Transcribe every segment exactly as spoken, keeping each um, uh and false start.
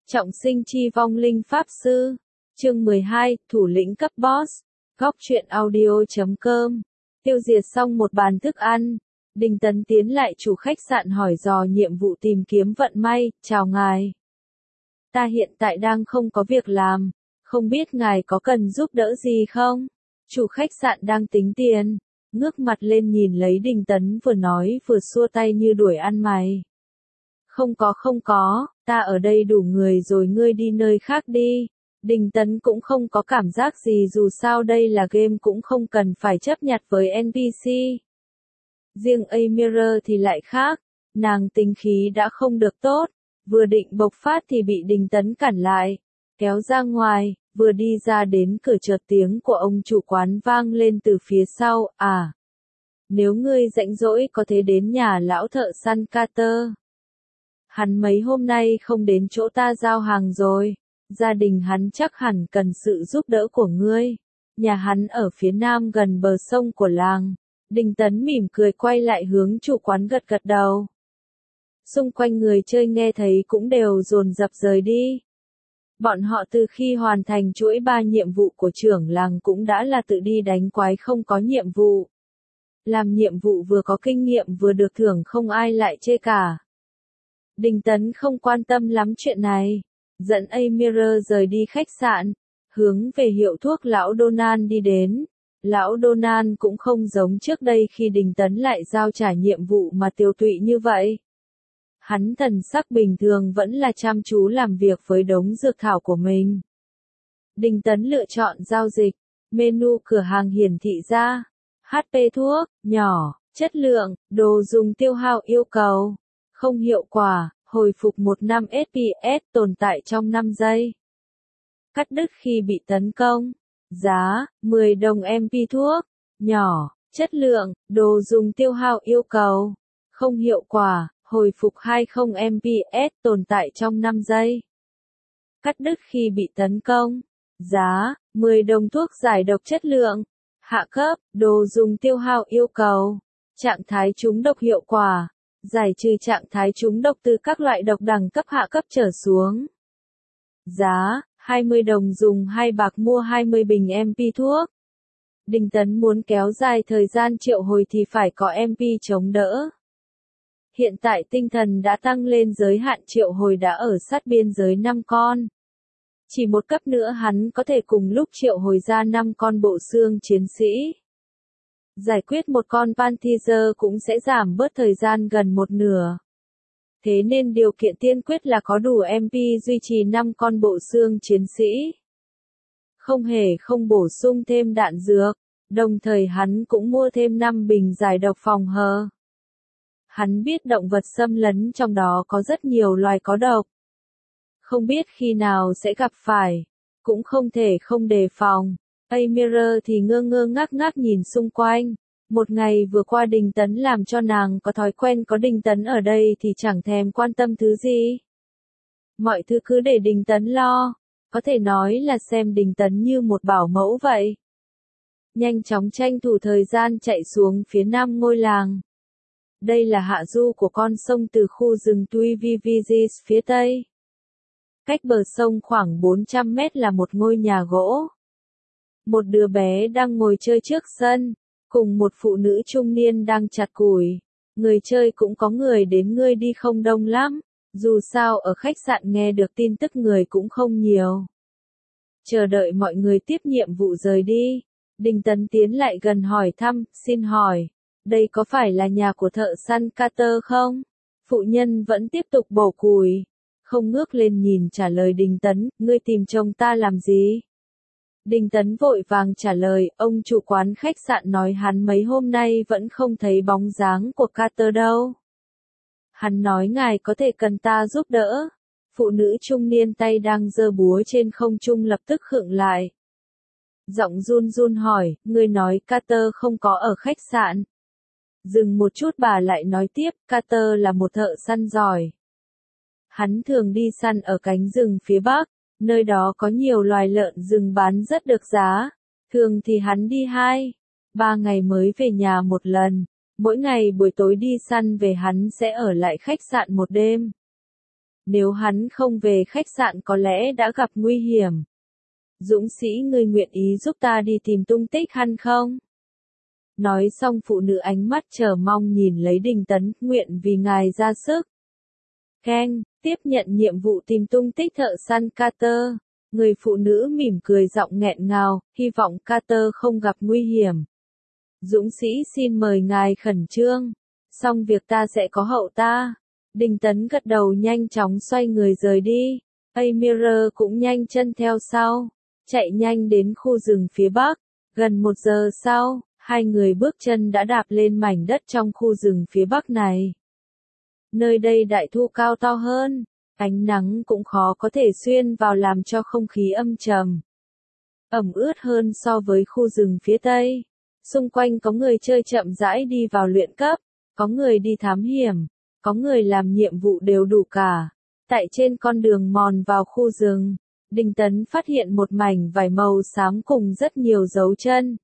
Trọng sinh chi vong linh pháp sư. Chương mười hai, thủ lĩnh cấp boss. Góc truyện audio chấm com. Tiêu diệt xong một bàn thức ăn, Đinh Tấn tiến lại chủ khách sạn hỏi dò nhiệm vụ tìm kiếm vận may. Chào ngài. Ta hiện tại đang không có việc làm, không biết ngài có cần giúp đỡ gì không? Chủ khách sạn đang tính tiền, ngước mặt lên nhìn lấy Đinh Tấn vừa nói vừa xua tay như đuổi ăn mày. Không có không có, ta ở đây đủ người rồi, ngươi đi nơi khác đi. Đinh Tấn cũng không có cảm giác gì, dù sao đây là game cũng không cần phải chấp nhặt với en pê xê. Riêng Amira thì lại khác, nàng tính khí đã không được tốt, vừa định bộc phát thì bị Đinh Tấn cản lại, kéo ra ngoài, vừa đi ra đến cửa chợt tiếng của ông chủ quán vang lên từ phía sau. À, nếu ngươi rảnh rỗi có thể đến nhà lão thợ săn Carter. Hắn mấy hôm nay không đến chỗ ta giao hàng rồi, gia đình hắn chắc hẳn cần sự giúp đỡ của ngươi. Nhà hắn ở phía nam gần bờ sông của làng. Đinh Tấn mỉm cười quay lại hướng chủ quán gật gật đầu. Xung quanh người chơi nghe thấy cũng đều dồn dập rời đi. Bọn họ từ khi hoàn thành chuỗi ba nhiệm vụ của trưởng làng cũng đã là tự đi đánh quái, không có nhiệm vụ. Làm nhiệm vụ vừa có kinh nghiệm vừa được thưởng, không ai lại chê cả. Đinh Tấn không quan tâm lắm chuyện này, dẫn Amira rời đi khách sạn, hướng về hiệu thuốc lão Donan đi đến. Lão Donan cũng không giống trước đây khi Đinh Tấn lại giao trả nhiệm vụ mà tiêu tụy như vậy. Hắn thần sắc bình thường vẫn là chăm chú làm việc với đống dược thảo của mình. Đinh Tấn lựa chọn giao dịch, menu cửa hàng hiển thị ra, hát pê thuốc, nhỏ, chất lượng, đồ dùng tiêu hao yêu cầu, không hiệu quả, hồi phục một năm ép pê ét, tồn tại trong năm giây. Cắt đứt khi bị tấn công, giá, mười đồng em pê thuốc, nhỏ, chất lượng, đồ dùng tiêu hao yêu cầu, không hiệu quả, hồi phục hai mươi em pê ét, tồn tại trong năm giây. Cắt đứt khi bị tấn công, giá, mười đồng thuốc giải độc chất lượng, hạ cấp, đồ dùng tiêu hao yêu cầu, trạng thái trúng độc hiệu quả, giải trừ trạng thái trúng độc từ các loại độc đẳng cấp hạ cấp trở xuống. Giá, hai mươi đồng, dùng hai bạc mua hai mươi bình em pê thuốc. Đinh Tấn muốn kéo dài thời gian triệu hồi thì phải có em pê chống đỡ. Hiện tại tinh thần đã tăng lên, giới hạn triệu hồi đã ở sát biên giới năm con. Chỉ một cấp nữa hắn có thể cùng lúc triệu hồi ra năm con bộ xương chiến sĩ. Giải quyết một con Panther cũng sẽ giảm bớt thời gian gần một nửa. Thế nên điều kiện tiên quyết là có đủ em pê duy trì năm con bộ xương chiến sĩ. Không hề không bổ sung thêm đạn dược, đồng thời hắn cũng mua thêm năm bình giải độc phòng hờ. Hắn biết động vật xâm lấn trong đó có rất nhiều loài có độc. Không biết khi nào sẽ gặp phải, cũng không thể không đề phòng. Amira thì ngơ ngơ ngác ngác nhìn xung quanh. Một ngày vừa qua Đinh Tấn làm cho nàng có thói quen có Đinh Tấn ở đây thì chẳng thèm quan tâm thứ gì. Mọi thứ cứ để Đinh Tấn lo, có thể nói là xem Đinh Tấn như một bảo mẫu vậy. Nhanh chóng tranh thủ thời gian chạy xuống phía nam ngôi làng. Đây là hạ du của con sông từ khu rừng Tuivivizis phía tây. Cách bờ sông khoảng bốn trăm mét là một ngôi nhà gỗ. Một đứa bé đang ngồi chơi trước sân, cùng một phụ nữ trung niên đang chặt củi. Người chơi cũng có người đến người đi không đông lắm, dù sao ở khách sạn nghe được tin tức người cũng không nhiều. Chờ đợi mọi người tiếp nhiệm vụ rời đi, Đinh Tấn tiến lại gần hỏi thăm, xin hỏi, đây có phải là nhà của thợ săn Carter không? Phụ nhân vẫn tiếp tục bổ củi, không ngước lên nhìn trả lời Đinh Tấn, ngươi tìm chồng ta làm gì? Đinh Tấn vội vàng trả lời, ông chủ quán khách sạn nói hắn mấy hôm nay vẫn không thấy bóng dáng của Carter đâu. Hắn nói ngài có thể cần ta giúp đỡ. Phụ nữ trung niên tay đang giơ búa trên không trung lập tức khựng lại. Giọng run run hỏi, ngươi nói Carter không có ở khách sạn. Dừng một chút bà lại nói tiếp, Carter là một thợ săn giỏi. Hắn thường đi săn ở cánh rừng phía bắc. Nơi đó có nhiều loài lợn rừng bán rất được giá. Thường thì hắn đi hai, ba ngày mới về nhà một lần. Mỗi ngày buổi tối đi săn về hắn sẽ ở lại khách sạn một đêm. Nếu hắn không về khách sạn có lẽ đã gặp nguy hiểm. Dũng sĩ ngươi nguyện ý giúp ta đi tìm tung tích hắn không? Nói xong phụ nữ ánh mắt chờ mong nhìn lấy Đinh Tấn, nguyện vì ngài ra sức. Keng, tiếp nhận nhiệm vụ tìm tung tích thợ săn Carter. Người phụ nữ mỉm cười giọng nghẹn ngào, hy vọng Carter không gặp nguy hiểm. Dũng sĩ xin mời ngài khẩn trương. Xong việc ta sẽ có hậu ta. Đinh Tấn gật đầu nhanh chóng xoay người rời đi. Amir cũng nhanh chân theo sau. Chạy nhanh đến khu rừng phía bắc. Gần một giờ sau, hai người bước chân đã đạp lên mảnh đất trong khu rừng phía bắc này. Nơi đây đại thụ cao to hơn, ánh nắng cũng khó có thể xuyên vào làm cho không khí âm trầm. Ẩm ướt hơn so với khu rừng phía tây. Xung quanh có người chơi chậm rãi đi vào luyện cấp, có người đi thám hiểm, có người làm nhiệm vụ đều đủ cả. Tại trên con đường mòn vào khu rừng, Đinh Tấn phát hiện một mảnh vải màu xám cùng rất nhiều dấu chân.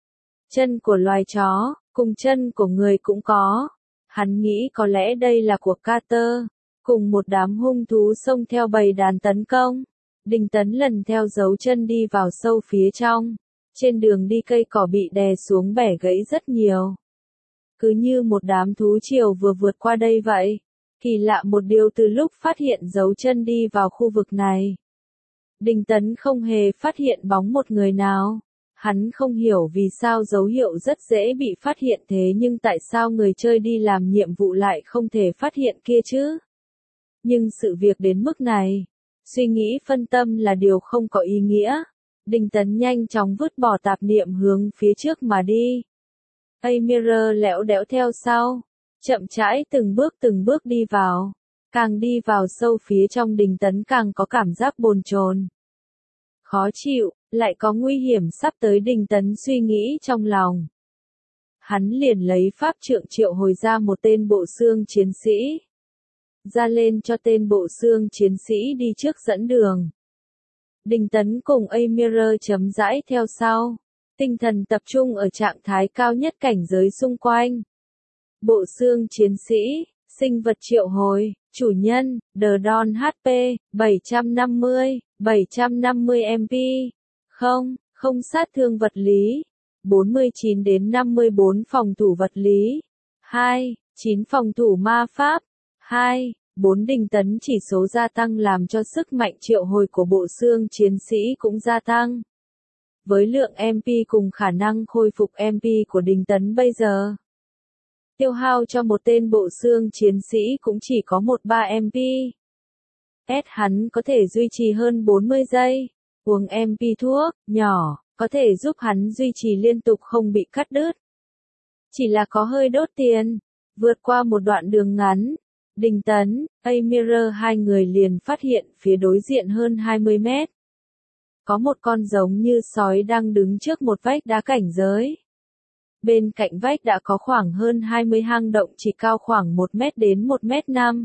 Chân của loài chó, cùng chân của người cũng có. Hắn nghĩ có lẽ đây là của Carter, cùng một đám hung thú xông theo bầy đàn tấn công. Đinh Tấn lần theo dấu chân đi vào sâu phía trong. Trên đường đi cây cỏ bị đè xuống bẻ gãy rất nhiều. Cứ như một đám thú triều vừa vượt qua đây vậy. Kỳ lạ một điều từ lúc phát hiện dấu chân đi vào khu vực này. Đinh Tấn không hề phát hiện bóng một người nào. Hắn không hiểu vì sao dấu hiệu rất dễ bị phát hiện thế nhưng tại sao người chơi đi làm nhiệm vụ lại không thể phát hiện kia chứ? Nhưng sự việc đến mức này, suy nghĩ phân tâm là điều không có ý nghĩa. Đinh Tấn nhanh chóng vứt bỏ tạp niệm hướng phía trước mà đi. Amir lẽo đẽo theo sau, chậm rãi từng bước từng bước đi vào. Càng đi vào sâu phía trong Đinh Tấn càng có cảm giác bồn chồn, khó chịu, lại có nguy hiểm sắp tới. Đinh Tấn suy nghĩ trong lòng. Hắn liền lấy pháp trượng triệu hồi ra một tên bộ xương chiến sĩ. Ra lên cho tên bộ xương chiến sĩ đi trước dẫn đường. Đinh Tấn cùng Amir chấm dãi theo sau. Tinh thần tập trung ở trạng thái cao nhất cảnh giới xung quanh. Bộ xương chiến sĩ, sinh vật triệu hồi, chủ nhân, The Dawn hát pê, bảy trăm năm mươi, bảy trăm năm mươi em pê. Không, không sát thương vật lý. bốn mươi chín đến năm mươi bốn phòng thủ vật lý. hai, chín phòng thủ ma pháp. hai, bốn Đinh Tấn chỉ số gia tăng làm cho sức mạnh triệu hồi của bộ xương chiến sĩ cũng gia tăng. Với lượng em pê cùng khả năng khôi phục em pê của Đinh Tấn bây giờ, tiêu hao cho một tên bộ xương chiến sĩ cũng chỉ có một ba em pê. S hắn có thể duy trì hơn bốn mươi giây. Uống em pê thuốc, nhỏ, có thể giúp hắn duy trì liên tục không bị cắt đứt. Chỉ là có hơi đốt tiền. Vượt qua một đoạn đường ngắn, Đinh Tấn, Amir hai người liền phát hiện phía đối diện hơn hai mươi mét. Có một con giống như sói đang đứng trước một vách đá cảnh giới. Bên cạnh vách đã có khoảng hơn hai mươi hang động chỉ cao khoảng một mét đến một mét năm.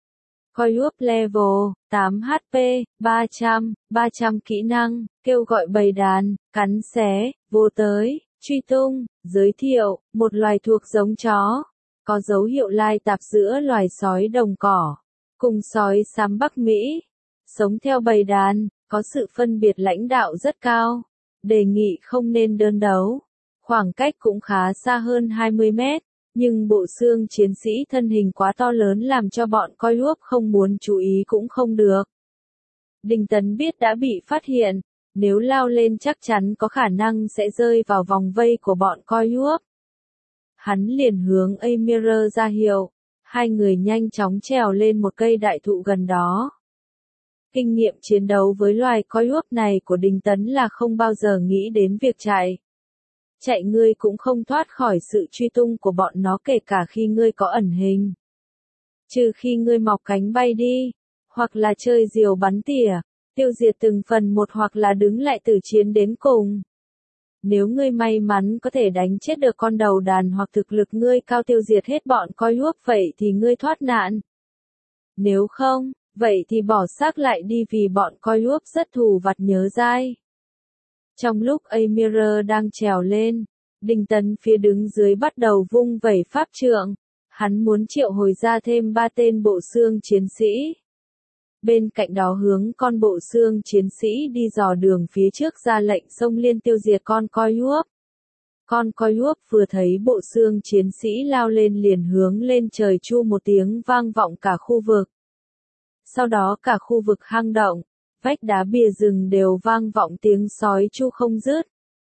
Coil level, tám hát pê, ba trăm, ba trăm kỹ năng, kêu gọi bầy đàn, cắn xé, vô tới, truy tung, giới thiệu, một loài thuộc giống chó. Có dấu hiệu lai tạp giữa loài sói đồng cỏ, cùng sói xám Bắc Mỹ. Sống theo bầy đàn, có sự phân biệt lãnh đạo rất cao. Đề nghị không nên đơn đấu. Khoảng cách cũng khá xa hơn hai mươi mét. Nhưng bộ xương chiến sĩ thân hình quá to lớn làm cho bọn coi úp không muốn chú ý cũng không được. Đinh Tấn biết đã bị phát hiện, nếu lao lên chắc chắn có khả năng sẽ rơi vào vòng vây của bọn coi úp. Hắn liền hướng Amir ra hiệu, hai người nhanh chóng trèo lên một cây đại thụ gần đó. Kinh nghiệm chiến đấu với loài coi úp này của Đinh Tấn là không bao giờ nghĩ đến việc chạy. Chạy ngươi cũng không thoát khỏi sự truy tung của bọn nó kể cả khi ngươi có ẩn hình. Trừ khi ngươi mọc cánh bay đi, hoặc là chơi diều bắn tỉa, tiêu diệt từng phần một hoặc là đứng lại tử chiến đến cùng. Nếu ngươi may mắn có thể đánh chết được con đầu đàn hoặc thực lực ngươi cao tiêu diệt hết bọn coi úp vậy thì ngươi thoát nạn. Nếu không, vậy thì bỏ xác lại đi vì bọn coi úp rất thù vặt nhớ dai. Trong lúc Amir đang trèo lên, Đinh Tấn phía đứng dưới bắt đầu vung vẩy pháp trượng. Hắn muốn triệu hồi ra thêm ba tên bộ xương chiến sĩ. Bên cạnh đó hướng con bộ xương chiến sĩ đi dò đường phía trước ra lệnh xông liên tiêu diệt con coi uốc. Con coi uốc vừa thấy bộ xương chiến sĩ lao lên liền hướng lên trời chu một tiếng vang vọng cả khu vực. Sau đó cả khu vực hang động, vách đá bìa rừng đều vang vọng tiếng sói chu không dứt.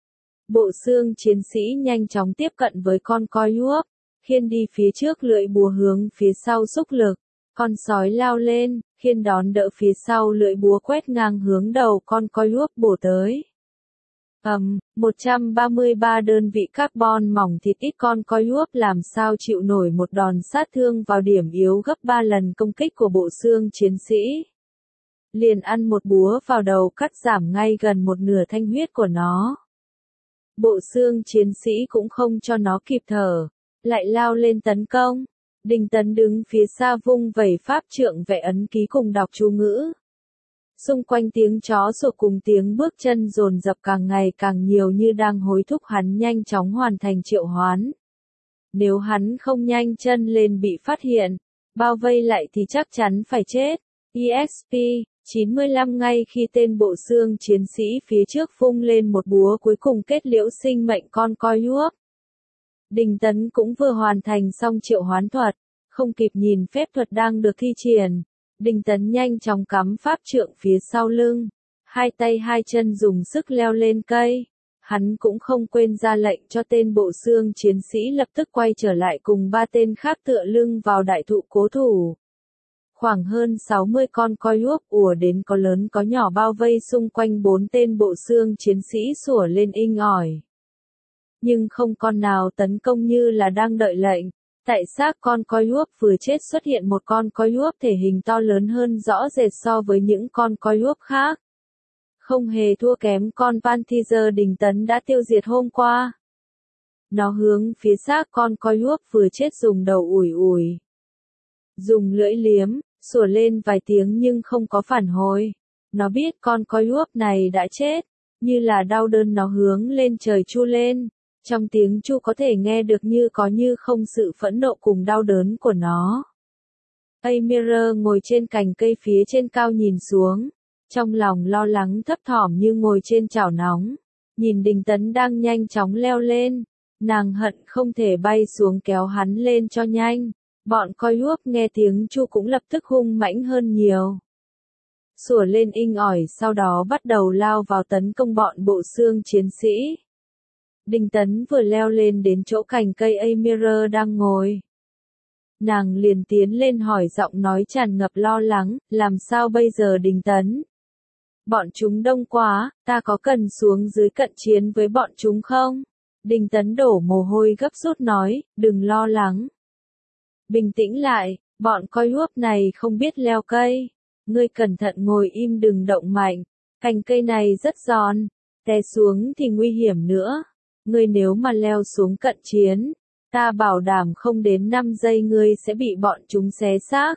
Bộ xương chiến sĩ nhanh chóng tiếp cận với con coi uốc, khiên đi phía trước lưỡi búa hướng phía sau xúc lực. Con sói lao lên, khiên đón đỡ phía sau lưỡi búa quét ngang hướng đầu con coi uốc bổ tới. Ầm, um, một trăm ba mươi ba đơn vị carbon mỏng thịt ít con coi uốc làm sao chịu nổi một đòn sát thương vào điểm yếu gấp ba lần công kích của bộ xương chiến sĩ. Liền ăn một búa vào đầu cắt giảm ngay gần một nửa thanh huyết của nó. Bộ xương chiến sĩ cũng không cho nó kịp thở, lại lao lên tấn công. Đinh Tấn đứng phía xa vung vẩy pháp trượng vẽ ấn ký cùng đọc chú ngữ. Xung quanh tiếng chó sủa cùng tiếng bước chân dồn dập càng ngày càng nhiều như đang hối thúc hắn nhanh chóng hoàn thành triệu hoán. Nếu hắn không nhanh chân lên bị phát hiện, bao vây lại thì chắc chắn phải chết. e ích pê chín mươi lăm ngay khi tên bộ xương chiến sĩ phía trước vung lên một búa cuối cùng kết liễu sinh mệnh con coi uốc. Đinh Tấn cũng vừa hoàn thành xong triệu hoán thuật, không kịp nhìn phép thuật đang được thi triển. Đinh Tấn nhanh chóng cắm pháp trượng phía sau lưng, hai tay hai chân dùng sức leo lên cây. Hắn cũng không quên ra lệnh cho tên bộ xương chiến sĩ lập tức quay trở lại cùng ba tên khác tựa lưng vào đại thụ cố thủ. Khoảng hơn sáu mươi con coi uốc ùa đến có lớn có nhỏ bao vây xung quanh bốn tên bộ xương chiến sĩ sủa lên inh ỏi. Nhưng không con nào tấn công như là đang đợi lệnh. Tại xác con coi uốc vừa chết xuất hiện một con coi uốc thể hình to lớn hơn rõ rệt so với những con coi uốc khác. Không hề thua kém con Panther Đinh Tấn đã tiêu diệt hôm qua. Nó hướng phía xác con coi uốc vừa chết dùng đầu ủi ủi. Dùng lưỡi liếm, sủa lên vài tiếng nhưng không có phản hồi. Nó biết con coi uốc này đã chết, như là đau đớn nó hướng lên trời chu lên. Trong tiếng chu có thể nghe được như có như không sự phẫn nộ cùng đau đớn của nó. Amira ngồi trên cành cây phía trên cao nhìn xuống, trong lòng lo lắng thấp thỏm như ngồi trên chảo nóng, nhìn Đinh Tấn đang nhanh chóng leo lên, nàng hận không thể bay xuống kéo hắn lên cho nhanh. Bọn coi uốc nghe tiếng chu cũng lập tức hung mãnh hơn nhiều. Sủa lên inh ỏi sau đó bắt đầu lao vào tấn công bọn bộ xương chiến sĩ. Đinh Tấn vừa leo lên đến chỗ cành cây Amira đang ngồi. Nàng liền tiến lên hỏi giọng nói tràn ngập lo lắng, làm sao bây giờ Đinh Tấn? Bọn chúng đông quá, ta có cần xuống dưới cận chiến với bọn chúng không? Đinh Tấn đổ mồ hôi gấp rút nói, đừng lo lắng. Bình tĩnh lại, bọn coi uốc này không biết leo cây. Ngươi cẩn thận ngồi im đừng động mạnh, cành cây này rất giòn, té xuống thì nguy hiểm nữa. Ngươi nếu mà leo xuống cận chiến, ta bảo đảm không đến năm giây ngươi sẽ bị bọn chúng xé xác.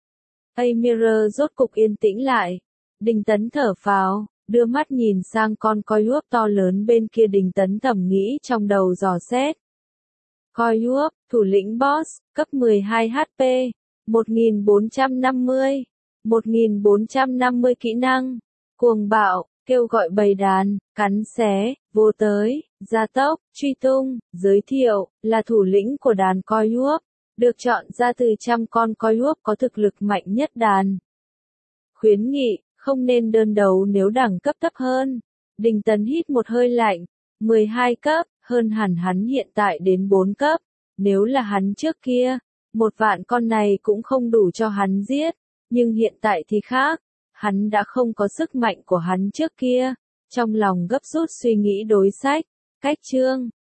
Amira rốt cục yên tĩnh lại. Đinh Tấn thở phào, đưa mắt nhìn sang con coi uốc to lớn bên kia. Đinh Tấn thầm nghĩ trong đầu dò xét. Coi uốc, thủ lĩnh boss, cấp mười hai H P, một nghìn bốn trăm năm mươi, một nghìn bốn trăm năm mươi kỹ năng, cuồng bạo, kêu gọi bầy đàn, cắn xé, vô tới, gia tốc, truy tung, giới thiệu, là thủ lĩnh của đàn coi uốc, được chọn ra từ trăm con coi uốc có thực lực mạnh nhất đàn. Khuyến nghị, không nên đơn đấu nếu đẳng cấp thấp hơn. Đinh Tấn hít một hơi lạnh, mười hai cấp, hơn hẳn hắn hiện tại đến bốn cấp, nếu là hắn trước kia, một vạn con này cũng không đủ cho hắn giết, nhưng hiện tại thì khác, hắn đã không có sức mạnh của hắn trước kia, trong lòng gấp rút suy nghĩ đối sách, cách chương.